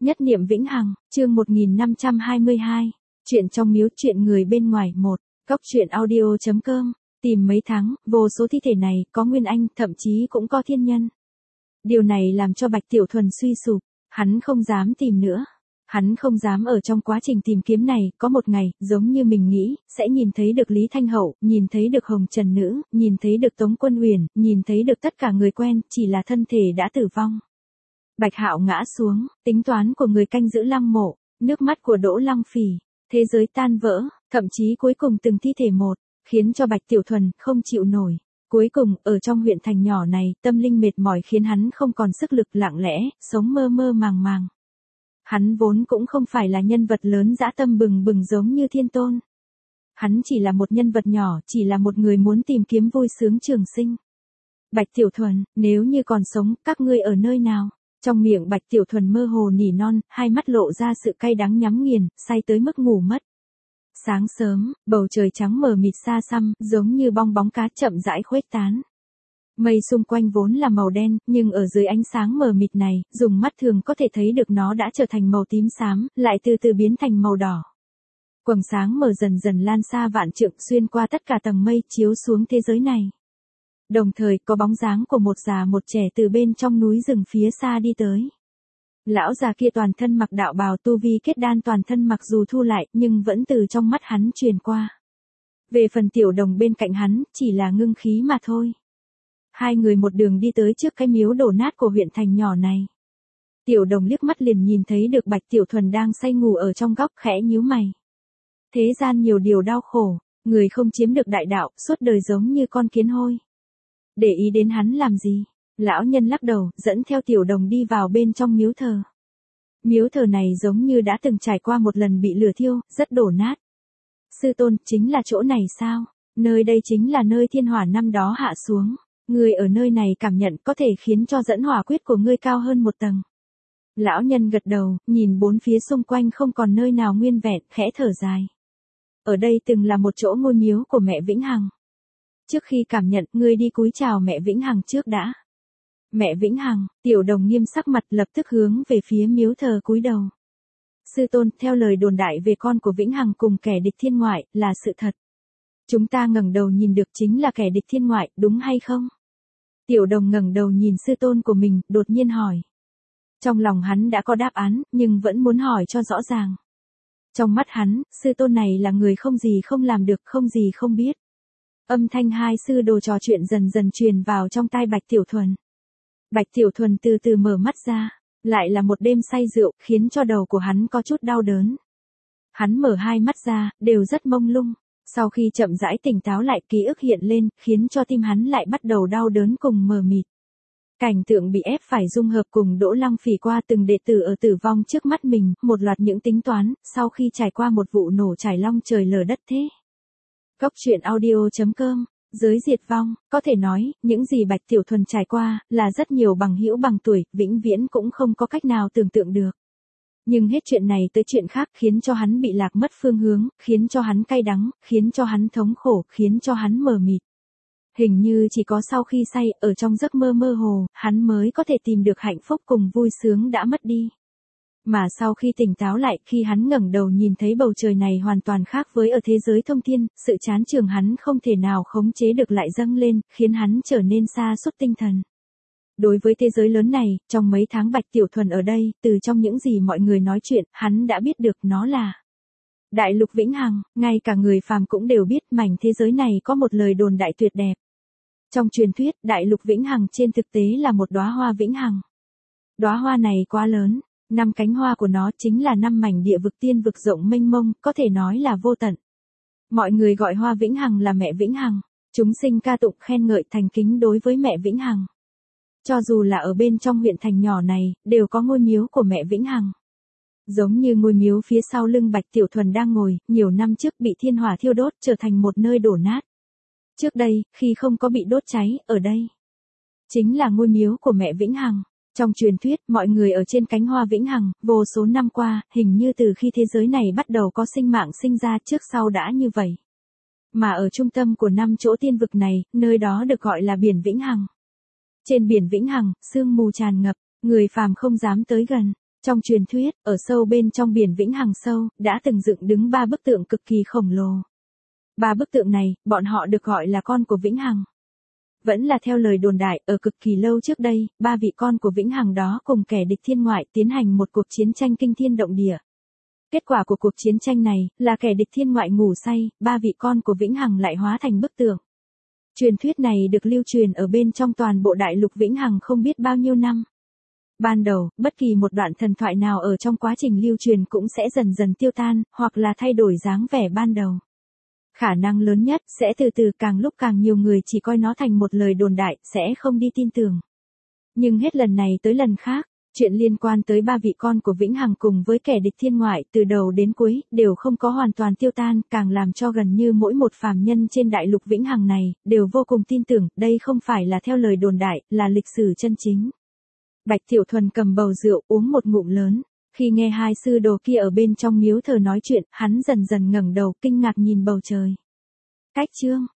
Nhất niệm vĩnh hằng, chương 1522. Chuyện trong miếu, chuyện người bên ngoài. Một. Góc truyện audio.com. Tìm mấy tháng, vô số thi thể này, có nguyên anh, thậm chí cũng có thiên nhân. Điều này làm cho Bạch Tiểu Thuần suy sụp, hắn không dám tìm nữa. Hắn không dám ở trong quá trình tìm kiếm này, có một ngày, giống như mình nghĩ, sẽ nhìn thấy được Lý Thanh Hậu, nhìn thấy được Hồng Trần Nữ, nhìn thấy được Tống Quân Uyển, nhìn thấy được tất cả người quen, chỉ là thân thể đã tử vong. Bạch Hạo ngã xuống, tính toán của người canh giữ lăng mộ, nước mắt của Đỗ Lăng Phỉ, thế giới tan vỡ, thậm chí cuối cùng từng thi thể một, khiến cho Bạch Tiểu Thuần không chịu nổi. Cuối cùng, ở trong huyện thành nhỏ này, tâm linh mệt mỏi khiến hắn không còn sức lực, lặng lẽ, sống mơ mơ màng màng. Hắn vốn cũng không phải là nhân vật lớn dã tâm bừng bừng giống như Thiên Tôn. Hắn chỉ là một nhân vật nhỏ, chỉ là một người muốn tìm kiếm vui sướng trường sinh. Bạch Tiểu Thuần, nếu như còn sống, các ngươi ở nơi nào? Trong miệng Bạch Tiểu Thuần mơ hồ nỉ non, hai mắt lộ ra sự cay đắng nhắm nghiền, say tới mức ngủ mất. Sáng sớm, bầu trời trắng mờ mịt xa xăm, giống như bong bóng cá chậm rãi khuếch tán. Mây xung quanh vốn là màu đen, nhưng ở dưới ánh sáng mờ mịt này, dùng mắt thường có thể thấy được nó đã trở thành màu tím xám, lại từ từ biến thành màu đỏ. Quầng sáng mờ dần dần lan xa vạn trượng, xuyên qua tất cả tầng mây, chiếu xuống thế giới này. Đồng thời, có bóng dáng của một già một trẻ từ bên trong núi rừng phía xa đi tới. Lão già kia toàn thân mặc đạo bào, tu vi kết đan, toàn thân mặc dù thu lại, nhưng vẫn từ trong mắt hắn truyền qua. Về phần Tiểu Đồng bên cạnh hắn, chỉ là ngưng khí mà thôi. Hai người một đường đi tới trước cái miếu đổ nát của huyện thành nhỏ này. Tiểu Đồng liếc mắt liền nhìn thấy được Bạch Tiểu Thuần đang say ngủ ở trong góc, khẽ nhíu mày. Thế gian nhiều điều đau khổ, người không chiếm được đại đạo, suốt đời giống như con kiến hôi. Để ý đến hắn làm gì? Lão nhân lắc đầu, dẫn theo Tiểu Đồng đi vào bên trong miếu thờ. Miếu thờ này giống như đã từng trải qua một lần bị lửa thiêu, rất đổ nát. Sư tôn, chính là chỗ này sao? Nơi đây chính là nơi thiên hỏa năm đó hạ xuống. Người ở nơi này cảm nhận có thể khiến cho dẫn hỏa quyết của ngươi cao hơn một tầng. Lão nhân gật đầu, nhìn bốn phía xung quanh không còn nơi nào nguyên vẹn, khẽ thở dài. Ở đây từng là một chỗ ngôi miếu của mẹ Vĩnh Hằng. Trước khi cảm nhận, ngươi đi cúi chào mẹ Vĩnh Hằng trước đã. Mẹ Vĩnh Hằng, Tiểu Đồng nghiêm sắc mặt, lập tức hướng về phía miếu thờ cúi đầu. Sư tôn, theo lời đồn đại về con của Vĩnh Hằng cùng kẻ địch thiên ngoại, là sự thật. Chúng ta ngẩng đầu nhìn được chính là kẻ địch thiên ngoại, đúng hay không? Tiểu Đồng ngẩng đầu nhìn sư tôn của mình, đột nhiên hỏi. Trong lòng hắn đã có đáp án, nhưng vẫn muốn hỏi cho rõ ràng. Trong mắt hắn, sư tôn này là người không gì không làm được, không gì không biết. Âm thanh hai sư đồ trò chuyện dần dần truyền vào trong tai Bạch Tiểu Thuần. Bạch Tiểu Thuần từ từ mở mắt ra, lại là một đêm say rượu, khiến cho đầu của hắn có chút đau đớn. Hắn mở hai mắt ra, đều rất mông lung. Sau khi chậm rãi tỉnh táo lại, ký ức hiện lên, khiến cho tim hắn lại bắt đầu đau đớn cùng mờ mịt. Cảnh tượng bị ép phải dung hợp cùng Đỗ Lăng Phỉ qua từng đệ tử ở tử vong trước mắt mình, một loạt những tính toán, sau khi trải qua một vụ nổ trải long trời lở đất thế. Góc truyện audio.com. Giới diệt vong, có thể nói, những gì Bạch Tiểu Thuần trải qua, là rất nhiều bằng hữu bằng tuổi, vĩnh viễn cũng không có cách nào tưởng tượng được. Nhưng hết chuyện này tới chuyện khác, khiến cho hắn bị lạc mất phương hướng, khiến cho hắn cay đắng, khiến cho hắn thống khổ, khiến cho hắn mờ mịt. Hình như chỉ có sau khi say, ở trong giấc mơ mơ hồ, hắn mới có thể tìm được hạnh phúc cùng vui sướng đã mất đi. Mà sau khi tỉnh táo lại, khi hắn ngẩng đầu nhìn thấy bầu trời này hoàn toàn khác với ở thế giới thông thiên, sự chán chường hắn không thể nào khống chế được lại dâng lên, khiến hắn trở nên sa sút tinh thần. Đối với thế giới lớn này, trong mấy tháng Bạch Tiểu Thuần ở đây, từ trong những gì mọi người nói chuyện, hắn đã biết được nó là Đại Lục Vĩnh Hằng, ngay cả người phàm cũng đều biết mảnh thế giới này có một lời đồn đại tuyệt đẹp. Trong truyền thuyết, Đại Lục Vĩnh Hằng trên thực tế là một đóa hoa vĩnh hằng. Đóa hoa này quá lớn. 5 cánh hoa của nó chính là 5 mảnh địa vực tiên vực rộng mênh mông, có thể nói là vô tận. Mọi người gọi hoa Vĩnh Hằng là mẹ Vĩnh Hằng. Chúng sinh ca tụng khen ngợi thành kính đối với mẹ Vĩnh Hằng. Cho dù là ở bên trong huyện thành nhỏ này, đều có ngôi miếu của mẹ Vĩnh Hằng. Giống như ngôi miếu phía sau lưng Bạch Tiểu Thuần đang ngồi, nhiều năm trước bị thiên hỏa thiêu đốt, trở thành một nơi đổ nát. Trước đây, khi không có bị đốt cháy, ở đây chính là ngôi miếu của mẹ Vĩnh Hằng. Trong truyền thuyết, mọi người ở trên cánh hoa Vĩnh Hằng, vô số năm qua, hình như từ khi thế giới này bắt đầu có sinh mạng sinh ra, trước sau đã như vậy. Mà ở trung tâm của 5 chỗ tiên vực này, nơi đó được gọi là biển Vĩnh Hằng. Trên biển Vĩnh Hằng, sương mù tràn ngập, người phàm không dám tới gần. Trong truyền thuyết, ở sâu bên trong biển Vĩnh Hằng sâu, đã từng dựng đứng 3 bức tượng cực kỳ khổng lồ. 3 bức tượng này, bọn họ được gọi là con của Vĩnh Hằng. Vẫn là theo lời đồn đại, ở cực kỳ lâu trước đây, 3 vị con của Vĩnh Hằng đó cùng kẻ địch thiên ngoại tiến hành một cuộc chiến tranh kinh thiên động địa. Kết quả của cuộc chiến tranh này, là kẻ địch thiên ngoại ngủ say, 3 vị con của Vĩnh Hằng lại hóa thành bức tượng. Truyền thuyết này được lưu truyền ở bên trong toàn bộ đại lục Vĩnh Hằng không biết bao nhiêu năm. Ban đầu, bất kỳ một đoạn thần thoại nào ở trong quá trình lưu truyền cũng sẽ dần dần tiêu tan, hoặc là thay đổi dáng vẻ ban đầu. Khả năng lớn nhất sẽ từ từ càng lúc càng nhiều người chỉ coi nó thành một lời đồn đại, sẽ không đi tin tưởng. Nhưng hết lần này tới lần khác, chuyện liên quan tới 3 vị con của Vĩnh Hằng cùng với kẻ địch thiên ngoại từ đầu đến cuối đều không có hoàn toàn tiêu tan, càng làm cho gần như mỗi một phàm nhân trên đại lục Vĩnh Hằng này đều vô cùng tin tưởng, đây không phải là theo lời đồn đại, là lịch sử chân chính. Bạch Tiểu Thuần cầm bầu rượu uống một ngụm lớn, khi nghe hai sư đồ kia ở bên trong miếu thờ nói chuyện, hắn dần dần ngẩng đầu kinh ngạc nhìn bầu trời. Cách chương